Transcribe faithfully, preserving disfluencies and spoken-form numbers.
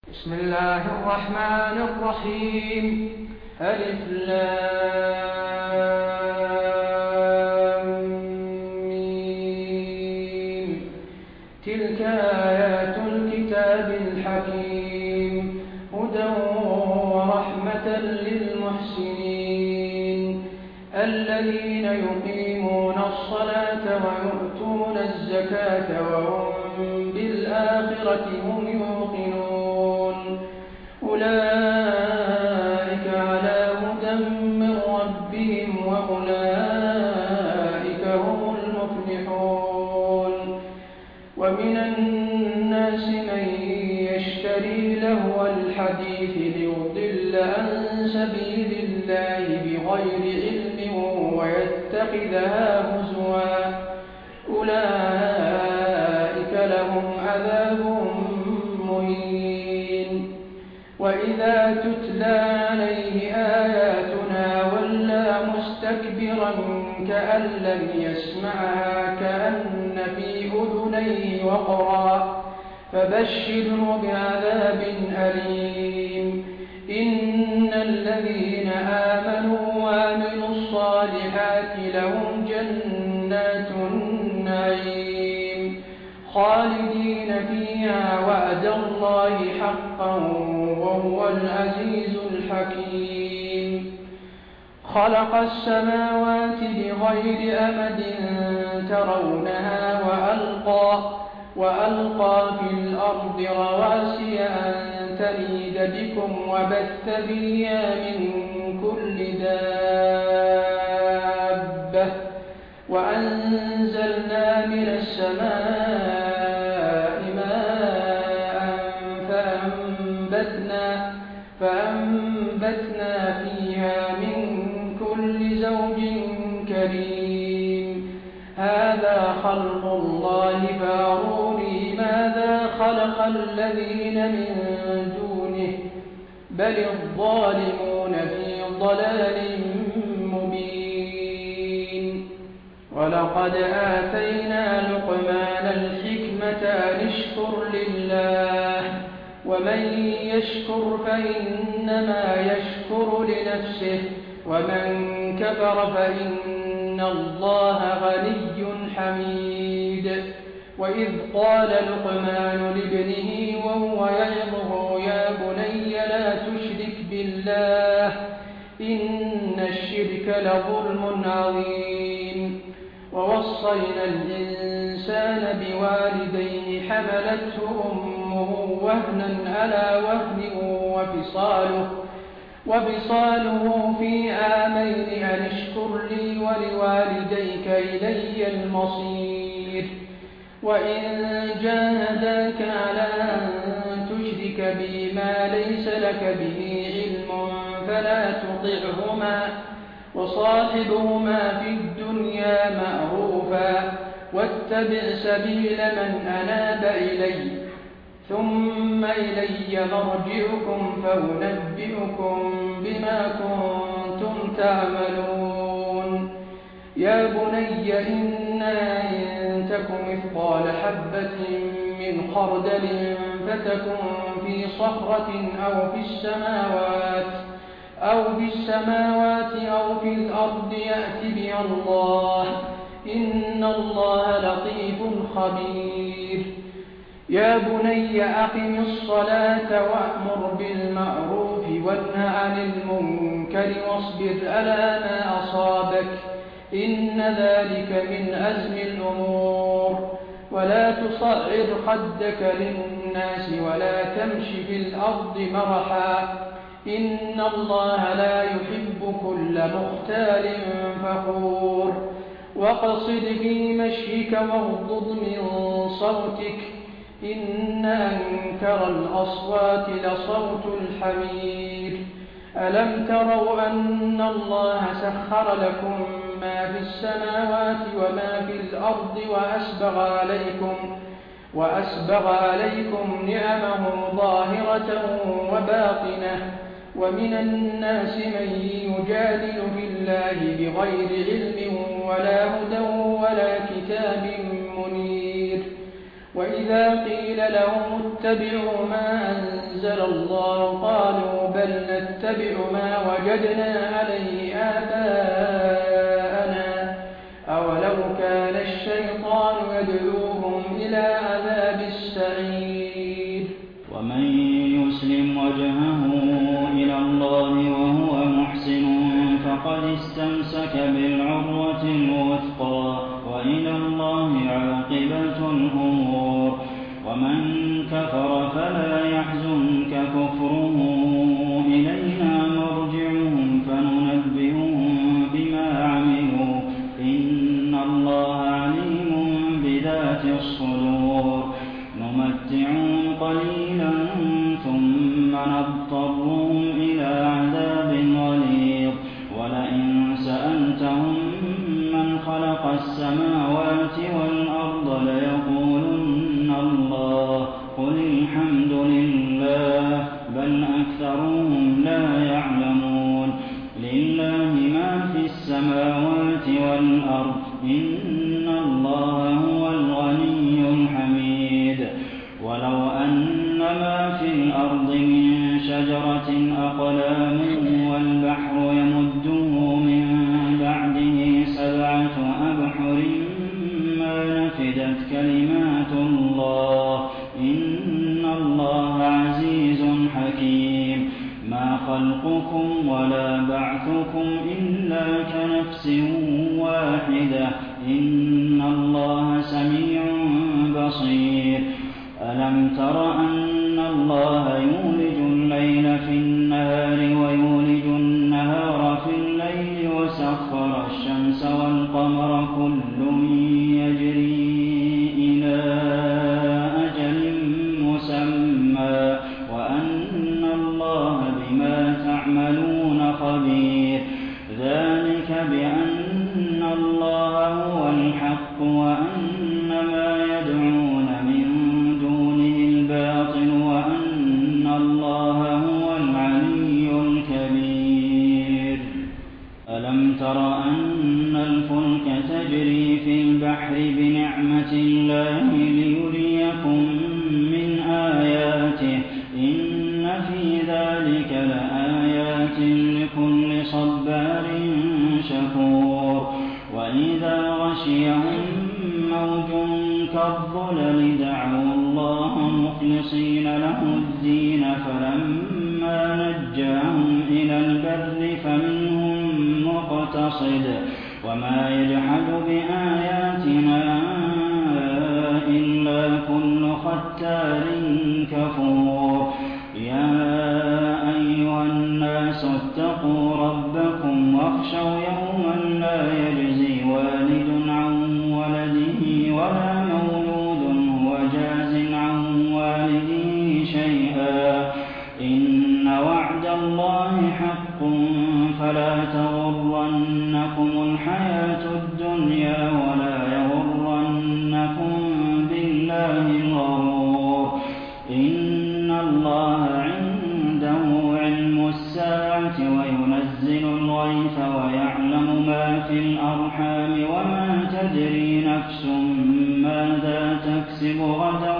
بسم الله الرحمن الرحيم. ألف لام ميم. تلك آيات الكتاب الحكيم هدى ورحمة للمحسنين الذين يقيمون الصلاة ويؤتون الزكاة وهم بالآخرة هم يوقنون أولئك على هدى من ربهم وأولئك هم المفلحون. ومن الناس من يشتري لهو الحديث ليضل عن سبيل الله بغير علم ويتخذها هزوا أولئك لهم عذاب مهين. وإذا تتلى عليه آياتنا ولى مستكبرا كأن لم يسمعها كأن في أذنيه وقرا فبشره بعذاب أليم. إن الذين آمنوا وعملوا الصالحات لهم جنات النعيم خالدين فيها وعد الله حقا وهو العزيز الحكيم. خلق السماوات بغير أمد ترونها وألقى, وألقى في الأرض رواسي أن تميد بكم وبث فيها من كل دابة وأنزلنا من السماء ماء فأنبتنا, فأنبتنا فيها من كل زوج كريم. هذا خلق الله فاروني ماذا خلق الذين من دونه بل الظالمون في ضلال مبين. ولقد آتينا لقمان الحكمة أن اشكر لله ومن يشكر فإنما يشكر لنفسه ومن كفر فإن الله غني حميد. وإذ قال لقمان لابنه وهو يعظه يا بني لا تشرك بالله إن الشرك لظلم عظيم. ووصينا الإنسان بوالديه حملته أمه وهنا على وهن وفصاله, وفصاله في عامين أن اشكر لي ولوالديك إلي المصير. وإن جاهداك على أن تشرك بي ما ليس لك به علم فلا تطعهما وصاحبهما في الدنيا معروفا واتبع سبيل من أناب إلي ثم إلي مرجعكم فأنبئكم بما كنتم تعملون. يا بني إنها إن تك مثقال حبة من خردل فتكن في صخرة أو في السماوات أو في السماوات أو في الأرض يأت بها الله إن الله لطيف خبير. يا بني أقم الصلاة وأمر بالمعروف وانه عن المنكر واصبر على ما أصابك إن ذلك من أزم الأمور. ولا تصعر خدك للناس ولا تمش في الأرض مرحا إن الله لا يحب كل مختال فخور. واقصد في مشيك واغضض من صوتك إن أنكر الأصوات لصوت الحمير. ألم تروا أن الله سخر لكم ما في السماوات وما في الأرض وأسبغ عليكم, وأسبغ عليكم نعمه ظاهرة وباطنة. ومن الناس من يجادل في الله بغير علم ولا هدى ولا كتاب منير. وإذا قيل لهم اتبعوا ما أنزل الله قالوا بل نتبع ما وجدنا عليه آباءنا أولو كان الشيطان يدعوهم إلى عذاب السعير ومن يسلم وجهه إلى الله وهو محسن فقد استمسك بالعروة الوثقى وإلى الله عاقبة الأمور ومن كفر فلا يحزنك كفره إلينا مرجعهم فننبئهم بما عملوا إن الله عليم بذات الصدور نمتعهم قليلا ثم نضطرهم إلى عذاب غليظ ولئن سألتهم من خلق السماوات والأرض ليقولن الله قل الحمد لله بل أكثرهم لا يعلمون لله ما في السماوات والأرض إن الله هو الغني الحميد ولو أن ما في الأرض من شجرة أقلام والبحر يمده من بعده سبعة أبحر ما نفدت كلمات الله إن الله عزيز حكيم ما خلقكم ولا بعثكم إلا كنفس واحدة إن الله سميع بصير ألم تر أن الله يولج الليل في النهار ويولج النهار في الليل وسخر الشمس والقمر كل يجري إلى أجل مسمى وأن الله بما تعملون خبير ذلك بأن الله هو الحق وأن ما يدعون من دونه الباطل وأن الله هو العلي الكبير ألم تر أن الفلك تجري في البحر بنعمة الله ليريكم من آياته إن في ذلك لآيات لكل صبار شكور وإذا غشيهم موج كالظلل دعوا الله مخلصين له الدين فلما نجاهم إلى البر فمنهم مقتصد وما يجحد بآياتنا إلا كل ختار كفور يا أيها الناس اتقوا ربكم واخشوا يوما لا يجزي والد عن ولده ولا مولود هو جاز عن والده شيئا إن وعد الله حق فلا تغرنكم الحياة الدنيا ولا يغرنكم بالله الغرور إن الله عنده علم الساعة وينزل الغيث ويعلم ما في الأرحام وما تدري نفس ماذا تكسب غدا